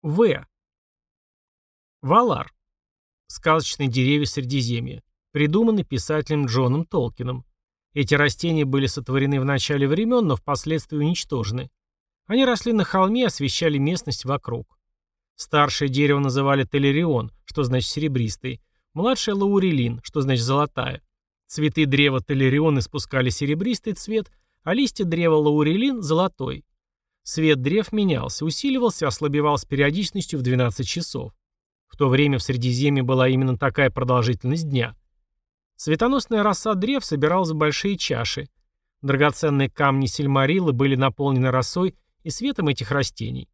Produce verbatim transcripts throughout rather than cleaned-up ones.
В. Валар. Сказочные деревья Средиземья. Придуманы писателем Джоном Толкином. Эти растения были сотворены в начале времен, но впоследствии уничтожены. Они росли на холме и освещали местность вокруг. Старшее дерево называли Телерион, что значит серебристый. Младшее Лаурелин, что значит золотая. Цветы древа Телерион испускали серебристый цвет, а листья древа Лаурелин – золотой. Свет древ менялся, усиливался, ослабевал с периодичностью в двенадцать часов. В то время в Средиземье была именно такая продолжительность дня. Светоносная роса древ собиралась в большие чаши. Драгоценные камни сильмариллы были наполнены росой и светом этих растений.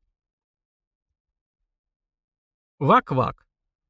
Вак-вак.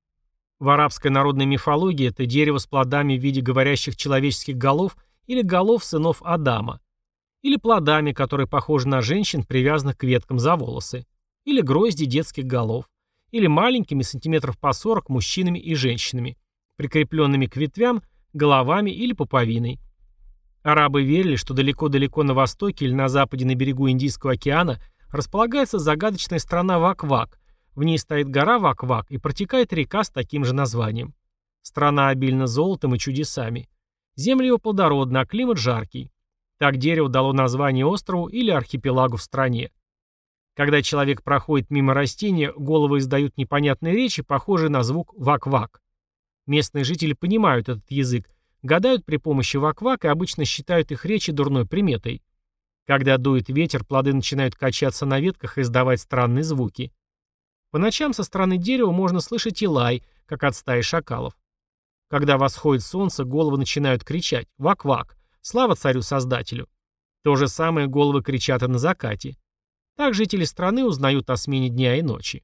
В арабской народной мифологии это дерево с плодами в виде говорящих человеческих голов или голов сынов Адама. Или плодами, которые похожи на женщин, привязанных к веткам за волосы. Или грозди детских голов. Или маленькими, сантиметров по сорок, мужчинами и женщинами, прикрепленными к ветвям, головами или пуповиной. Арабы верили, что далеко-далеко на востоке или на западе на берегу Индийского океана располагается загадочная страна Вак-вак. В ней стоит гора Вак-вак и протекает река с таким же названием. Страна обильна золотом и чудесами. Земли его плодородны, а климат жаркий. Так дерево дало название острову или архипелагу в стране. Когда человек проходит мимо растения, головы издают непонятные речи, похожие на звук вак-вак. Местные жители понимают этот язык, гадают при помощи вак-вак и обычно считают их речи дурной приметой. Когда дует ветер, плоды начинают качаться на ветках и издавать странные звуки. По ночам со стороны дерева можно слышать и лай, как от стаи шакалов. Когда восходит солнце, головы начинают кричать «Вак-вак! Слава царю-создателю!». То же самое головы кричат и на закате. Так жители страны узнают о смене дня и ночи.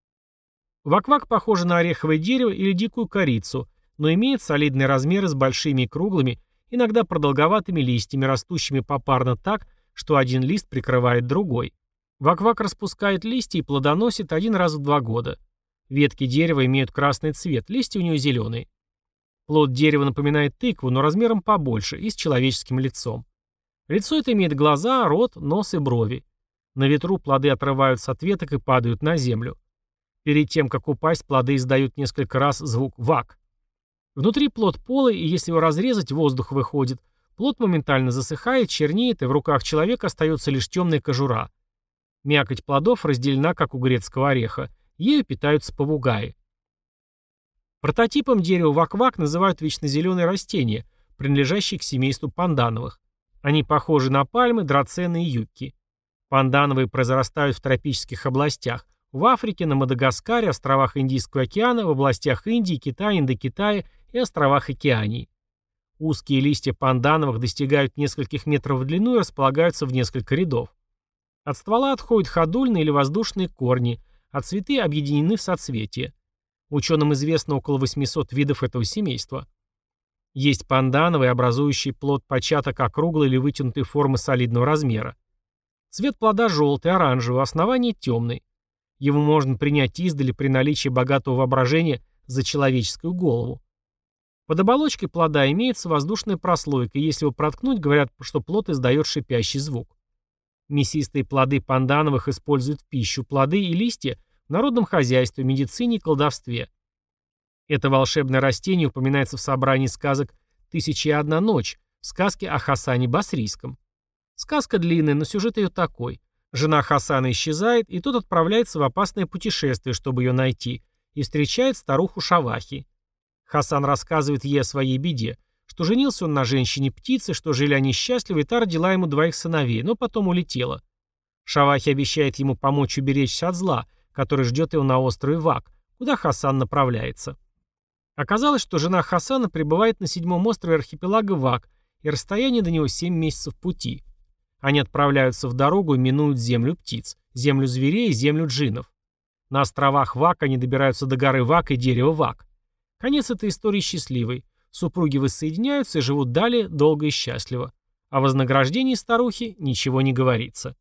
Вак-вак похоже на ореховое дерево или дикую корицу, но имеет солидные размеры с большими и круглыми, иногда продолговатыми листьями, растущими попарно так, что один лист прикрывает другой. Вак-вак распускает листья и плодоносит один раз в два года. Ветки дерева имеют красный цвет, листья у него зеленые. Плод дерева напоминает тыкву, но размером побольше и с человеческим лицом. Лицо это имеет глаза, рот, нос и брови. На ветру плоды отрываются от веток и падают на землю. Перед тем, как упасть, плоды издают несколько раз звук «вак». Внутри плод полый, и если его разрезать, воздух выходит. Плод моментально засыхает, чернеет, и в руках человека остается лишь темная кожура. Мякоть плодов разделена, как у грецкого ореха. Ею питаются попугаи. Прототипом дерева вак-вак называют вечнозеленые растения, принадлежащие к семейству пандановых. Они похожи на пальмы, драцены и юкки. Пандановые произрастают в тропических областях, в Африке, на Мадагаскаре, островах Индийского океана, в областях Индии, Китая, Индокитая и островах Океании. Узкие листья пандановых достигают нескольких метров в длину и располагаются в несколько рядов. От ствола отходят ходульные или воздушные корни, а цветы объединены в соцветия. Ученым известно около восьмисот видов этого семейства. Есть пандановые, образующие плод початок округлой или вытянутой формы солидного размера. Цвет плода желтый, оранжевый, основание темный. Его можно принять издали при наличии богатого воображения за человеческую голову. Под оболочкой плода имеется воздушная прослойка, и если его проткнуть, говорят, что плод издает шипящий звук. Мясистые плоды пандановых используют в пищу, плоды и листья в народном хозяйстве, медицине и колдовстве. Это волшебное растение упоминается в собрании сказок «Тысяча и одна ночь», в сказке о Хасане Басрийском. Сказка длинная, но сюжет ее такой. Жена Хасана исчезает, и тот отправляется в опасное путешествие, чтобы ее найти, и встречает старуху Шавахи. Хасан рассказывает ей о своей беде, что женился он на женщине-птице, что жили они счастливы, и та родила ему двоих сыновей, но потом улетела. Шавахи обещает ему помочь уберечься от зла, который ждет его на острове Вак, куда Хасан направляется. Оказалось, что жена Хасана пребывает на седьмом острове архипелага Вак, и расстояние до него семь месяцев пути. Они отправляются в дорогу и минуют землю птиц, землю зверей и землю джиннов. На островах Вак они добираются до горы Вак и дерева Вак. Конец этой истории счастливый. Супруги воссоединяются и живут далее долго и счастливо. О вознаграждении старухи ничего не говорится.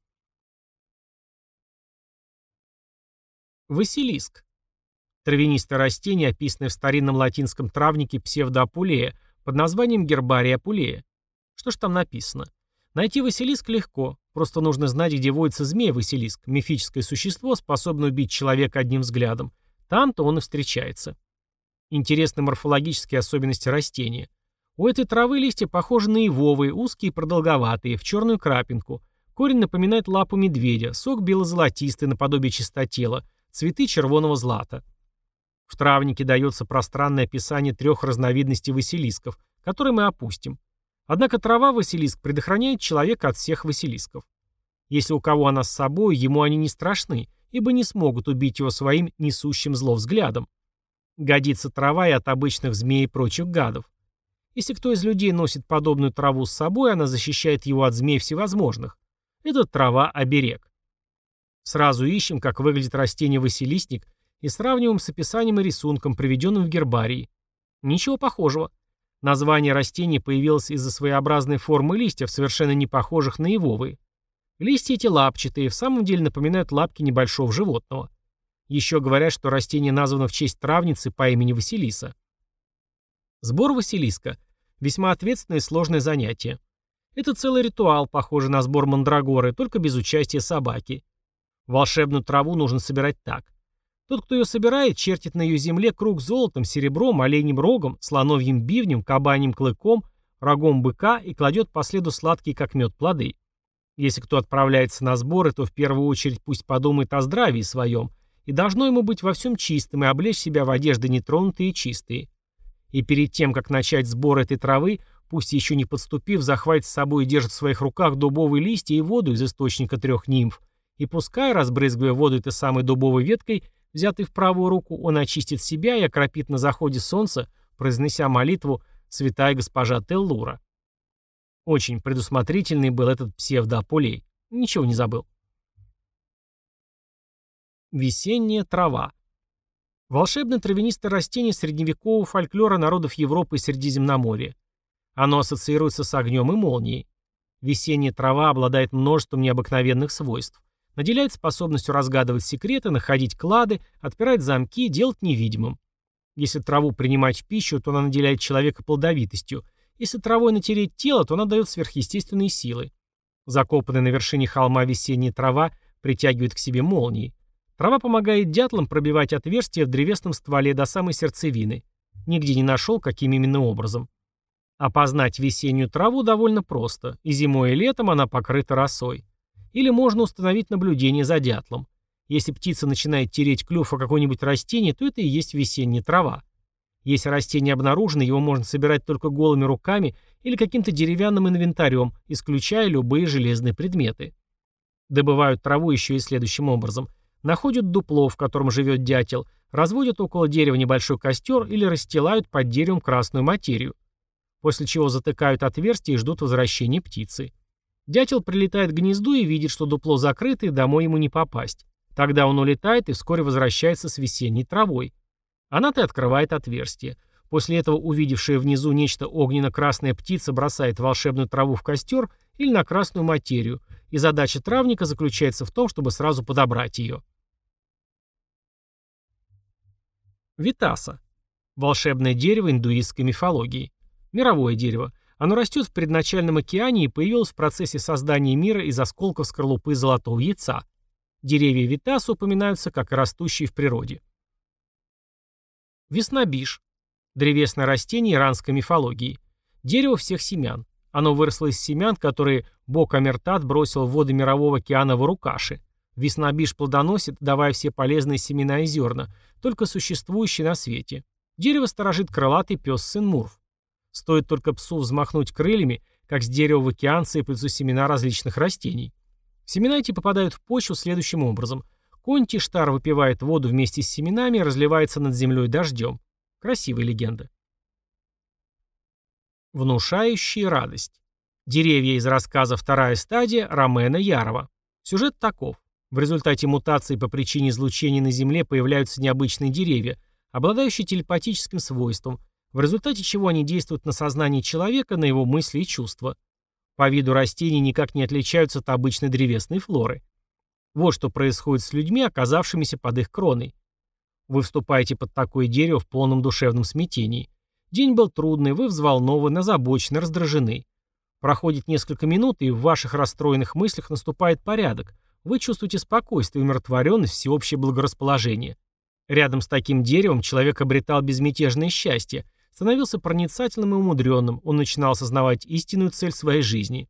Василиск. Травянистое растение, описанное в старинном латинском травнике псевдоапулея под названием гербария апулея. Что ж там написано? Найти Василиск легко, просто нужно знать, где водится змей-Василиск, мифическое существо, способное убить человека одним взглядом. Там-то он и встречается. Интересны морфологические особенности растения. У этой травы листья похожи на ивовые, узкие и продолговатые, в черную крапинку. Корень напоминает лапу медведя, сок бело-золотистый, наподобие чистотела, цветы червоного злата. В травнике дается пространное описание трех разновидностей василисков, которые мы опустим. Однако трава Василиск предохраняет человека от всех Василисков. Если у кого она с собой, ему они не страшны, ибо не смогут убить его своим несущим зло взглядом. Годится трава и от обычных змей и прочих гадов. Если кто из людей носит подобную траву с собой, она защищает его от змей всевозможных. Это трава-оберег. Сразу ищем, как выглядит растение василисник, и сравниваем с описанием и рисунком, приведенным в гербарии. Ничего похожего. Название растения появилось из-за своеобразной формы листьев, совершенно не похожих на ивовые. Листья эти лапчатые, в самом деле напоминают лапки небольшого животного. Еще говорят, что растение названо в честь травницы по имени Василиса. Сбор Василиска – весьма ответственное и сложное занятие. Это целый ритуал, похожий на сбор мандрагоры, только без участия собаки. Волшебную траву нужно собирать так. Тот, кто ее собирает, чертит на ее земле круг золотом, серебром, оленьим рогом, слоновьим бивнем, кабаньим клыком, рогом быка и кладет по следу сладкие, как мед, плоды. Если кто отправляется на сборы, то в первую очередь пусть подумает о здравии своем, и должно ему быть во всем чистым и облечь себя в одежды нетронутые и чистые. И перед тем, как начать сбор этой травы, пусть еще не подступив, захватит с собой и держит в своих руках дубовые листья и воду из источника трех нимф, и пускай, разбрызгивая воду этой самой дубовой веткой, взятый в правую руку, он очистит себя и окропит на заходе солнца, произнеся молитву «Святая госпожа Теллура». Очень предусмотрительный был этот псевдоапулей. Ничего не забыл. Весенняя трава. Волшебное травянистое растение средневекового фольклора народов Европы и Средиземноморья. Оно ассоциируется с огнем и молнией. Весенняя трава обладает множеством необыкновенных свойств. Наделяет способностью разгадывать секреты, находить клады, отпирать замки, делать невидимым. Если траву принимать в пищу, то она наделяет человека плодовитостью. Если травой натереть тело, то она дает сверхъестественные силы. Закопанная на вершине холма весенняя трава притягивает к себе молнии. Трава помогает дятлам пробивать отверстия в древесном стволе до самой сердцевины. Нигде не нашел, каким именно образом. Опознать весеннюю траву довольно просто. И зимой, и летом она покрыта росой. Или можно установить наблюдение за дятлом. Если птица начинает тереть клюв о какое-нибудь растение, то это и есть весенняя трава. Если растение обнаружено, его можно собирать только голыми руками или каким-то деревянным инвентарем, исключая любые железные предметы. Добывают траву еще и следующим образом. Находят дупло, в котором живет дятел, разводят около дерева небольшой костер или расстилают под деревом красную материю. После чего затыкают отверстие и ждут возвращения птицы. Дятел прилетает к гнезду и видит, что дупло закрыто и домой ему не попасть. Тогда он улетает и вскоре возвращается с весенней травой. Она-то открывает отверстие. После этого увидевшая внизу нечто огненно-красная птица бросает волшебную траву в костер или на красную материю, и задача травника заключается в том, чтобы сразу подобрать ее. Витаса. Волшебное дерево индуистской мифологии. Мировое дерево. Оно растет в предначальном океане и появилось в процессе создания мира из осколков скорлупы золотого яйца. Деревья Витаса упоминаются как растущие в природе. Веснобиш. Древесное растение иранской мифологии. Дерево всех семян. Оно выросло из семян, которые бог Амертат бросил в воды мирового океана Варукаши. Веснобиш плодоносит, давая все полезные семена и зерна, только существующие на свете. Дерево сторожит крылатый пес сын Мурф. Стоит только псу взмахнуть крыльями, как с дерева в океан сыплются семена различных растений. Семена эти попадают в почву следующим образом. Конь Тиштар выпивает воду вместе с семенами и разливается над землей дождем. Красивая легенда. Внушающие радость. Деревья из рассказа «Вторая стадия» Ромена Ярова. Сюжет таков. В результате мутации по причине излучения на Земле появляются необычные деревья, обладающие телепатическим свойством, в результате чего они действуют на сознание человека, на его мысли и чувства. По виду растений никак не отличаются от обычной древесной флоры. Вот что происходит с людьми, оказавшимися под их кроной. Вы вступаете под такое дерево в полном душевном смятении. День был трудный, вы взволнованы, озабочены, раздражены. Проходит несколько минут, и в ваших расстроенных мыслях наступает порядок. Вы чувствуете спокойствие, умиротворенность, всеобщее благорасположение. Рядом с таким деревом человек обретал безмятежное счастье, становился проницательным и умудренным, он начинал осознавать истинную цель своей жизни.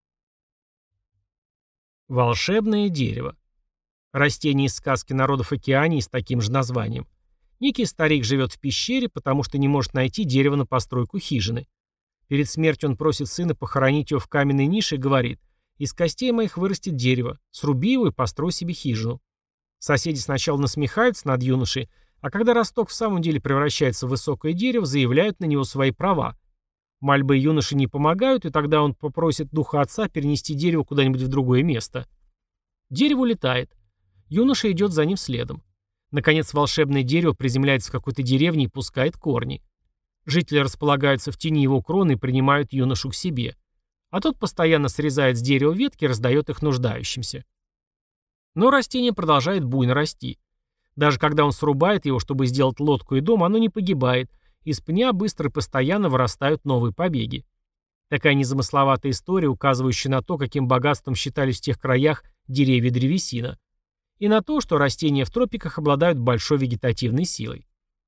Волшебное дерево. Растение из сказки народов Океании с таким же названием. Некий старик живет в пещере, потому что не может найти дерево на постройку хижины. Перед смертью он просит сына похоронить его в каменной нише и говорит: «Из костей моих вырастет дерево, сруби его и построй себе хижину». Соседи сначала насмехаются над юношей, а когда росток в самом деле превращается в высокое дерево, заявляют на него свои права. Мольбы юноши не помогают, и тогда он попросит духа отца перенести дерево куда-нибудь в другое место. Дерево улетает. Юноша идет за ним следом. Наконец волшебное дерево приземляется в какой-то деревне и пускает корни. Жители располагаются в тени его кроны и принимают юношу к себе. А тот постоянно срезает с дерева ветки и раздает их нуждающимся. Но растение продолжает буйно расти. Даже когда он срубает его, чтобы сделать лодку и дом, оно не погибает. Из пня быстро и постоянно вырастают новые побеги. Такая незамысловатая история, указывающая на то, каким богатством считались в тех краях деревья и древесина. И на то, что растения в тропиках обладают большой вегетативной силой.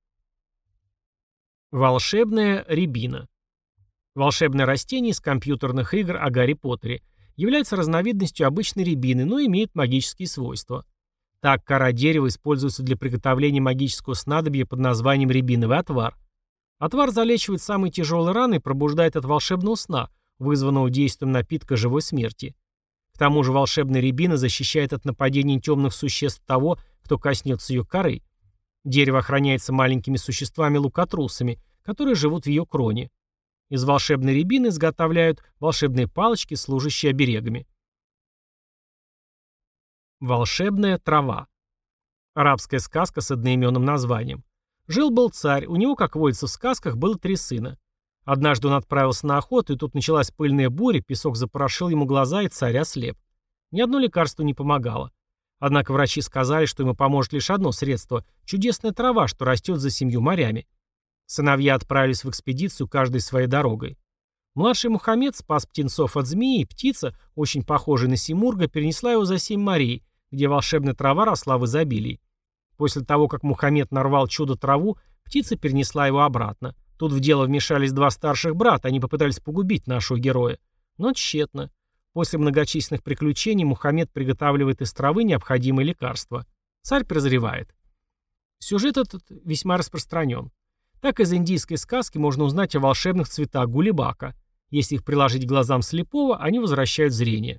Волшебная рябина. Волшебное растение из компьютерных игр о Гарри Поттере. Является разновидностью обычной рябины, но имеет магические свойства. Так, кора дерева используется для приготовления магического снадобья под названием рябиновый отвар. Отвар залечивает самые тяжелые раны и пробуждает от волшебного сна, вызванного действием напитка живой смерти. К тому же волшебная рябина защищает от нападений темных существ того, кто коснется ее коры. Дерево охраняется маленькими существами-лукотрусами, которые живут в ее кроне. Из волшебной рябины изготовляют волшебные палочки, служащие оберегами. Волшебная трава. Арабская сказка с одноименным названием. Жил-был царь, у него, как водится в сказках, было три сына. Однажды он отправился на охоту, и тут началась пыльная буря, песок запорошил ему глаза, и царь ослеп. Ни одно лекарство не помогало. Однако врачи сказали, что ему поможет лишь одно средство – чудесная трава, что растет за семью морями. Сыновья отправились в экспедицию, каждой своей дорогой. Младший Мухаммед спас птенцов от змеи, и птица, очень похожая на симурга, перенесла его за семь морей, где волшебная трава росла в изобилии. После того, как Мухаммед нарвал чудо-траву, птица перенесла его обратно. Тут в дело вмешались два старших брата, они попытались погубить нашего героя. Но тщетно. После многочисленных приключений Мухаммед приготавливает из травы необходимые лекарства. Царь прозревает. Сюжет этот весьма распространен. Так из индийской сказки можно узнать о волшебных цветах гулибака. Если их приложить к глазам слепого, они возвращают зрение.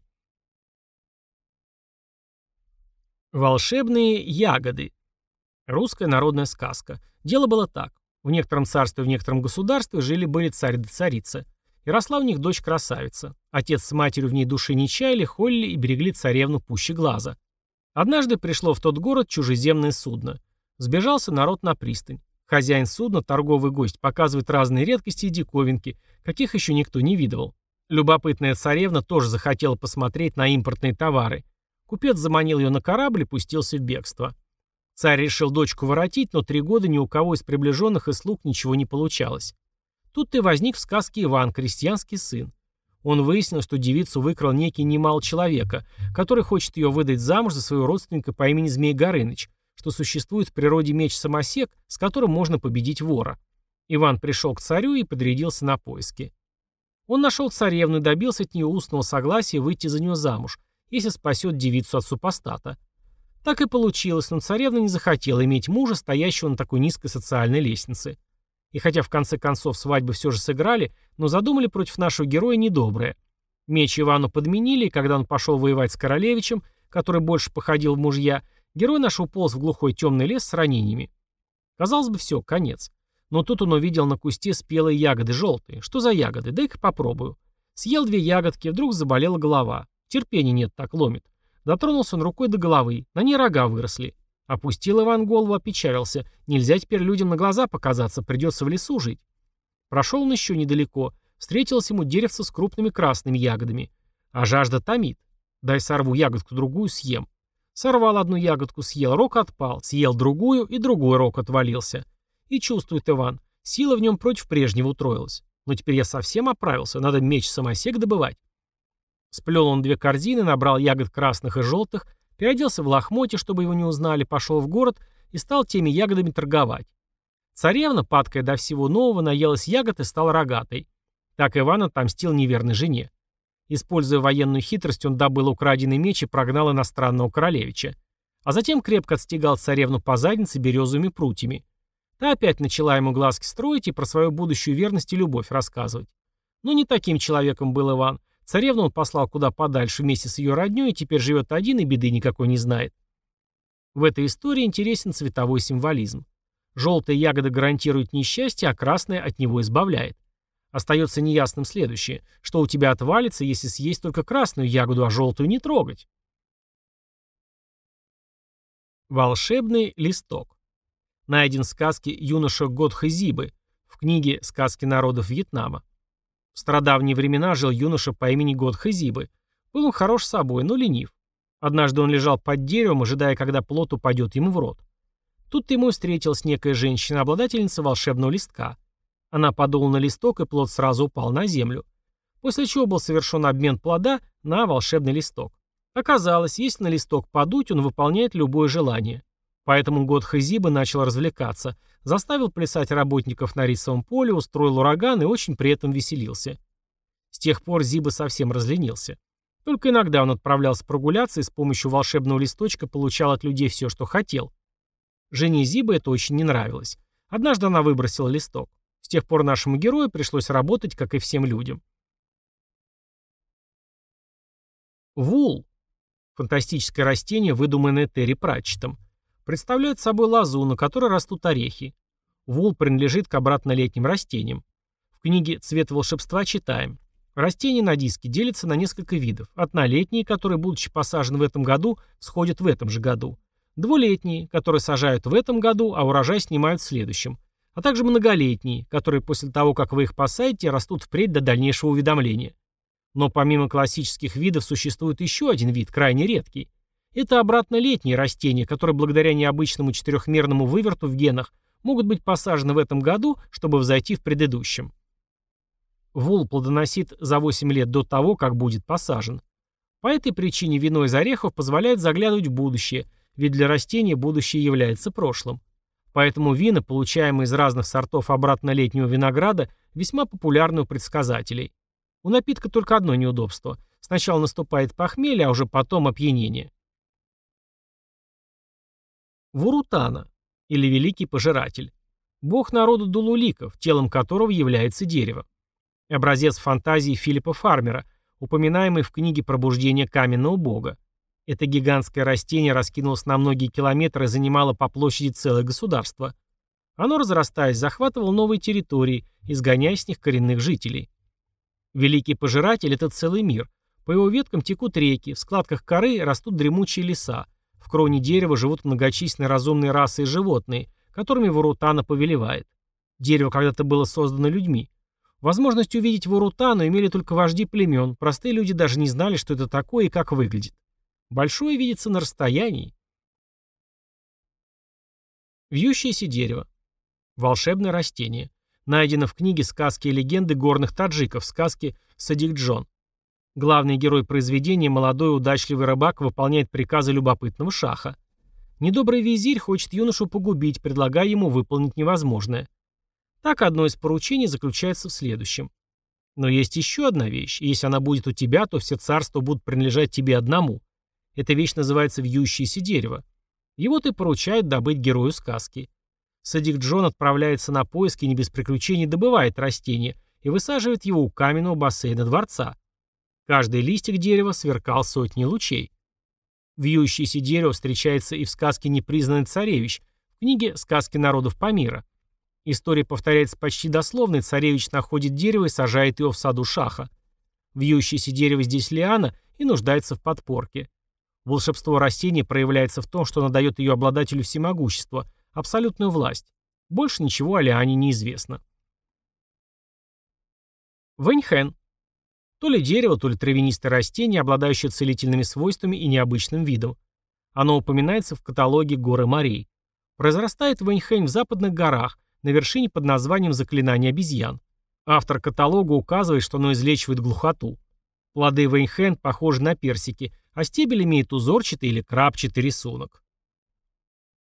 Волшебные ягоды. Русская народная сказка. Дело было так. В некотором царстве, в некотором государстве жили-были царь да царица. И росла у них дочь-красавица. Отец с матерью в ней души не чаяли, холили и берегли царевну пуще глаза. Однажды пришло в тот город чужеземное судно. Сбежался народ на пристань. Хозяин судна, торговый гость, показывает разные редкости и диковинки, каких еще никто не видывал. Любопытная царевна тоже захотела посмотреть на импортные товары. Купец заманил ее на корабль и пустился в бегство. Царь решил дочку воротить, но три года ни у кого из приближенных и слуг ничего не получалось. Тут-то и возник в сказке Иван, крестьянский сын. Он выяснил, что девицу выкрал некий немал человека, который хочет ее выдать замуж за своего родственника по имени Змей Горыныч, что существует в природе меч-самосек, с которым можно победить вора. Иван пришел к царю и подрядился на поиски. Он нашел царевну и добился от нее устного согласия выйти за нее замуж, если спасет девицу от супостата. Так и получилось, но царевна не захотела иметь мужа, стоящего на такой низкой социальной лестнице. И хотя в конце концов свадьбы все же сыграли, но задумали против нашего героя недоброе. Меч Ивану подменили, и когда он пошел воевать с королевичем, который больше походил в мужья, герой наш уполз в глухой темный лес с ранениями. Казалось бы, все, конец. Но тут он увидел на кусте спелые ягоды желтые. Что за ягоды? Дай-ка попробую. Съел две ягодки, вдруг заболела голова. Терпения нет, так ломит. Дотронулся он рукой до головы, на ней рога выросли. Опустил Иван голову, опечалился. Нельзя теперь людям на глаза показаться, придется в лесу жить. Прошел он еще недалеко. Встретилось ему деревце с крупными красными ягодами. А жажда томит. Дай сорву ягодку другую, съем. Сорвал одну ягодку, съел, рог отпал. Съел другую, и другой рог отвалился. И чувствует Иван, сила в нем против прежнего утроилась. Но теперь я совсем оправился, надо меч-самосек добывать. Сплел он две корзины, набрал ягод красных и желтых, переоделся в лохмотье, чтобы его не узнали, пошел в город и стал теми ягодами торговать. Царевна, падкая до всего нового, наелась ягод и стала рогатой. Так Иван отомстил неверной жене. Используя военную хитрость, он добыл украденный меч и прогнал иностранного королевича. А затем крепко отстегал царевну по заднице березовыми прутьями. Та опять начала ему глазки строить и про свою будущую верность и любовь рассказывать. Но не таким человеком был Иван. Царевну он послал куда подальше вместе с ее роднёй и теперь живет один и беды никакой не знает. В этой истории интересен цветовой символизм. Желтая ягода гарантирует несчастье, а красная от него избавляет. Остается неясным следующее, что у тебя отвалится, если съесть только красную ягоду, а желтую не трогать. Волшебный листок. Найден в сказке юноша Годхэ-Зибы в книге «Сказки народов Вьетнама». В стародавние времена жил юноша по имени Годхэ-Зибы. Был он хорош собой, но ленив. Однажды он лежал под деревом, ожидая, когда плод упадет ему в рот. Тут ему встретилась некая женщина, обладательница волшебного листка. Она подула на листок, и плод сразу упал на землю. После чего был совершен обмен плода на волшебный листок. Оказалось, если на листок подуть, он выполняет любое желание. Поэтому Годхэ-Зибы начал развлекаться, заставил плясать работников на рисовом поле, устроил ураган и очень при этом веселился. С тех пор Зибы совсем разленился. Только иногда он отправлялся прогуляться и с помощью волшебного листочка получал от людей все, что хотел. Жене Зибы это очень не нравилось. Однажды она выбросила листок. С тех пор нашему герою пришлось работать, как и всем людям. Вул. Фантастическое растение, выдуманное Терри Пратчеттом. Представляет собой лозу, на которой растут орехи. Вул принадлежит к обратнолетним растениям. В книге «Цвет волшебства» читаем. Растения на диске делятся на несколько видов. Однолетние, которые, будучи посажены в этом году, всходят в этом же году. Двулетние, которые сажают в этом году, а урожай снимают в следующем. А также многолетние, которые после того, как вы их посадите, растут впредь до дальнейшего увядомления. Но помимо классических видов существует еще один вид, крайне редкий. Это обратнолетние растения, которые благодаря необычному четырехмерному выверту в генах могут быть посажены в этом году, чтобы взойти в предыдущем. Вул плодоносит за восемь лет до того, как будет посажен. По этой причине вино из орехов позволяет заглядывать в будущее, ведь для растения будущее является прошлым. Поэтому вина, получаемые из разных сортов обратнолетнего винограда, весьма популярны у предсказателей. У напитка только одно неудобство. Сначала наступает похмелье, а уже потом опьянение. Вурутана, или Великий Пожиратель. Бог народа дулуликов, телом которого является дерево. Образец фантазии Филиппа Фармера, упоминаемый в книге «Пробуждение каменного бога». Это гигантское растение раскинулось на многие километры и занимало по площади целое государство. Оно, разрастаясь, захватывало новые территории, изгоняя с них коренных жителей. Великий Пожиратель – это целый мир. По его веткам текут реки, в складках коры растут дремучие леса, в кроне дерева живут многочисленные разумные расы и животные, которыми Вурутана повелевает. Дерево когда-то было создано людьми. Возможность увидеть Вурутану имели только вожди племен, простые люди даже не знали, что это такое и как выглядит. Большое видится на расстоянии. Вьющееся дерево. Волшебное растение. Найдено в книге «Сказки и легенды горных таджиков», сказке Садикджон. Главный герой произведения, молодой удачливый рыбак, выполняет приказы любопытного шаха. Недобрый визирь хочет юношу погубить, предлагая ему выполнить невозможное. Так одно из поручений заключается в следующем. Но есть еще одна вещь, и если она будет у тебя, то все царства будут принадлежать тебе одному. Эта вещь называется вьющееся дерево. Его-то и поручают добыть герою сказки. Садикджон отправляется на поиски и не без приключений добывает растение и высаживает его у каменного бассейна дворца. Каждый листик дерева сверкал сотни лучей. Вьющееся дерево встречается и в сказке «Непризнанный царевич», в книге «Сказки народов Памира». История повторяется почти дословно, и царевич находит дерево и сажает его в саду шаха. Вьющееся дерево здесь лиана и нуждается в подпорке. Волшебство растения проявляется в том, что оно дает ее обладателю всемогущества, абсолютную власть. Больше ничего о лиане не известно. Вэньхэн. То ли дерево, то ли травянистое растение, обладающее целительными свойствами и необычным видом. Оно упоминается в каталоге «Горы и морей». Произрастает вэньхэнь в западных горах, на вершине под названием «Заклинание обезьян». Автор каталога указывает, что оно излечивает глухоту. Плоды вэйнхэнд похожи на персики, а стебель имеет узорчатый или крапчатый рисунок.